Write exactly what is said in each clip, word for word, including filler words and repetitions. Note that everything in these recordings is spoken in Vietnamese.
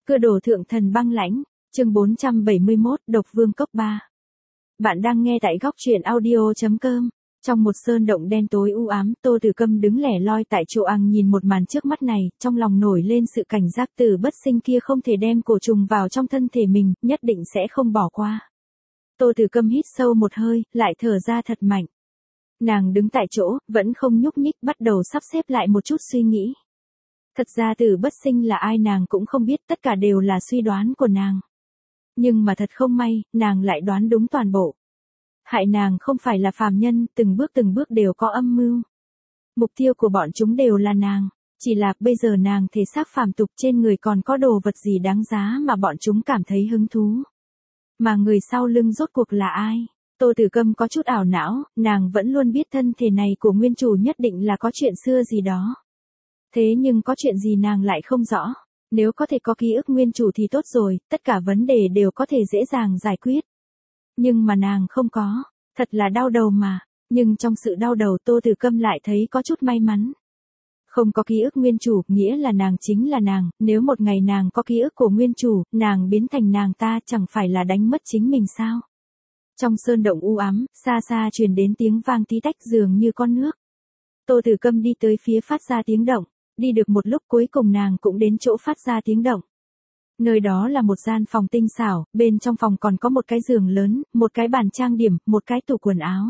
Cưa đổ thượng thần băng lãnh, chương bốn trăm bảy mươi mốt, Độc Vương Cốc ba. Bạn đang nghe tại góc truyện audio chấm com. Trong một sơn động đen tối u ám, Tô Tử Câm đứng lẻ loi tại chỗ ăn nhìn một màn trước mắt này, trong lòng nổi lên sự cảnh giác Tử Bất Sinh kia không thể đem cổ trùng vào trong thân thể mình, nhất định sẽ không bỏ qua. Tô Tử Câm hít sâu một hơi, lại thở ra thật mạnh. Nàng đứng tại chỗ, vẫn không nhúc nhích, bắt đầu sắp xếp lại một chút suy nghĩ. Thật ra Tử Bất Sinh là ai nàng cũng không biết, tất cả đều là suy đoán của nàng. Nhưng mà thật không may, nàng lại đoán đúng toàn bộ. Hại nàng không phải là phàm nhân, từng bước từng bước đều có âm mưu. Mục tiêu của bọn chúng đều là nàng, chỉ là bây giờ nàng thể xác phàm tục, trên người còn có đồ vật gì đáng giá mà bọn chúng cảm thấy hứng thú. Mà người sau lưng rốt cuộc là ai? Tô Tử Câm có chút ảo não, nàng vẫn luôn biết thân thể này của nguyên chủ nhất định là có chuyện xưa gì đó. Thế nhưng có chuyện gì nàng lại không rõ. Nếu có thể có ký ức nguyên chủ thì tốt rồi, tất cả vấn đề đều có thể dễ dàng giải quyết. Nhưng mà nàng không có, thật là đau đầu mà. Nhưng trong sự đau đầu Tô Tử Câm lại thấy có chút may mắn. Không có ký ức nguyên chủ, nghĩa là nàng chính là nàng, nếu một ngày nàng có ký ức của nguyên chủ, nàng biến thành nàng ta chẳng phải là đánh mất chính mình sao? Trong sơn động u ám, xa xa truyền đến tiếng vang tí tách dường như con nước. Tô Tử Câm đi tới phía phát ra tiếng động. Đi được một lúc cuối cùng nàng cũng đến chỗ phát ra tiếng động. Nơi đó là một gian phòng tinh xảo, bên trong phòng còn có một cái giường lớn, một cái bàn trang điểm, một cái tủ quần áo.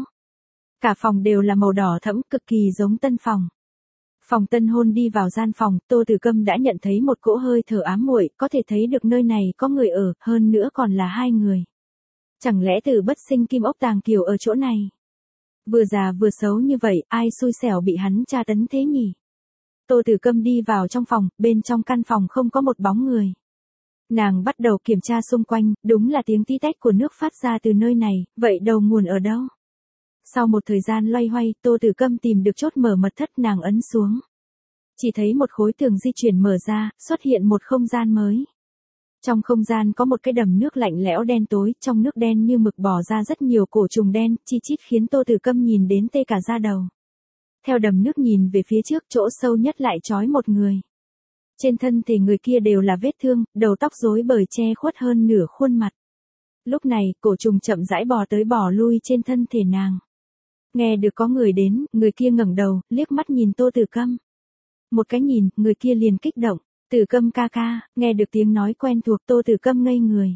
Cả phòng đều là màu đỏ thẫm, cực kỳ giống tân phòng. Phòng tân hôn đi vào gian phòng, Tô Tử Câm đã nhận thấy một cỗ hơi thở ám muội, có thể thấy được nơi này có người ở, hơn nữa còn là hai người. Chẳng lẽ Tử Bất Sinh Kim Ốc Tàng Kiều ở chỗ này? Vừa già vừa xấu như vậy, ai xui xẻo bị hắn tra tấn thế nhỉ? Tô Tử Câm đi vào trong phòng, bên trong căn phòng không có một bóng người. Nàng bắt đầu kiểm tra xung quanh, đúng là tiếng tí tách của nước phát ra từ nơi này, vậy đầu nguồn ở đâu? Sau một thời gian loay hoay, Tô Tử Câm tìm được chốt mở mật thất, nàng ấn xuống. Chỉ thấy một khối tường di chuyển mở ra, xuất hiện một không gian mới. Trong không gian có một cái đầm nước lạnh lẽo đen tối, trong nước đen như mực bò ra rất nhiều cổ trùng đen, chi chít khiến Tô Tử Câm nhìn đến tê cả da đầu. Theo đầm nước nhìn về phía trước, chỗ sâu nhất lại trói một người. Trên thân thể người kia đều là vết thương, đầu tóc rối bời che khuất hơn nửa khuôn mặt. Lúc này, cổ trùng chậm rãi bò tới bò lui trên thân thể nàng. Nghe được có người đến, người kia ngẩng đầu, liếc mắt nhìn Tô Tử Câm. Một cái nhìn, người kia liền kích động. Tử Câm ca ca, nghe được tiếng nói quen thuộc Tô Tử Câm ngây người.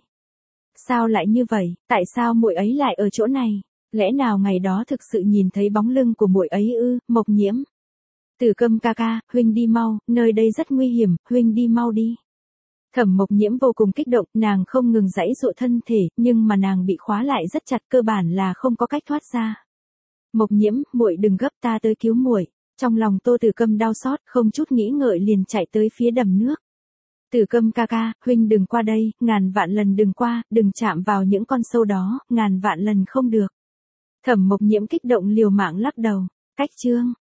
Sao lại như vậy, tại sao muội ấy lại ở chỗ này? Lẽ nào ngày đó thực sự nhìn thấy bóng lưng của muội ấy ư? Mộc Nhiễm. Tử Câm ca ca, huynh đi mau, nơi đây rất nguy hiểm, huynh đi mau đi. Thẩm Mộc Nhiễm vô cùng kích động, nàng không ngừng giãy giụa thân thể, nhưng mà nàng bị khóa lại rất chặt, cơ bản là không có cách thoát ra. Mộc Nhiễm, muội đừng gấp, ta tới cứu muội. Trong lòng Tô Tử Câm đau xót, không chút nghĩ ngợi liền chạy tới phía đầm nước. Tử Câm ca ca, huynh đừng qua đây, ngàn vạn lần đừng qua, đừng chạm vào những con sâu đó, ngàn vạn lần không được. Thẩm Mộc Nhiễm kích động liều mạng lắc đầu. Cách chương,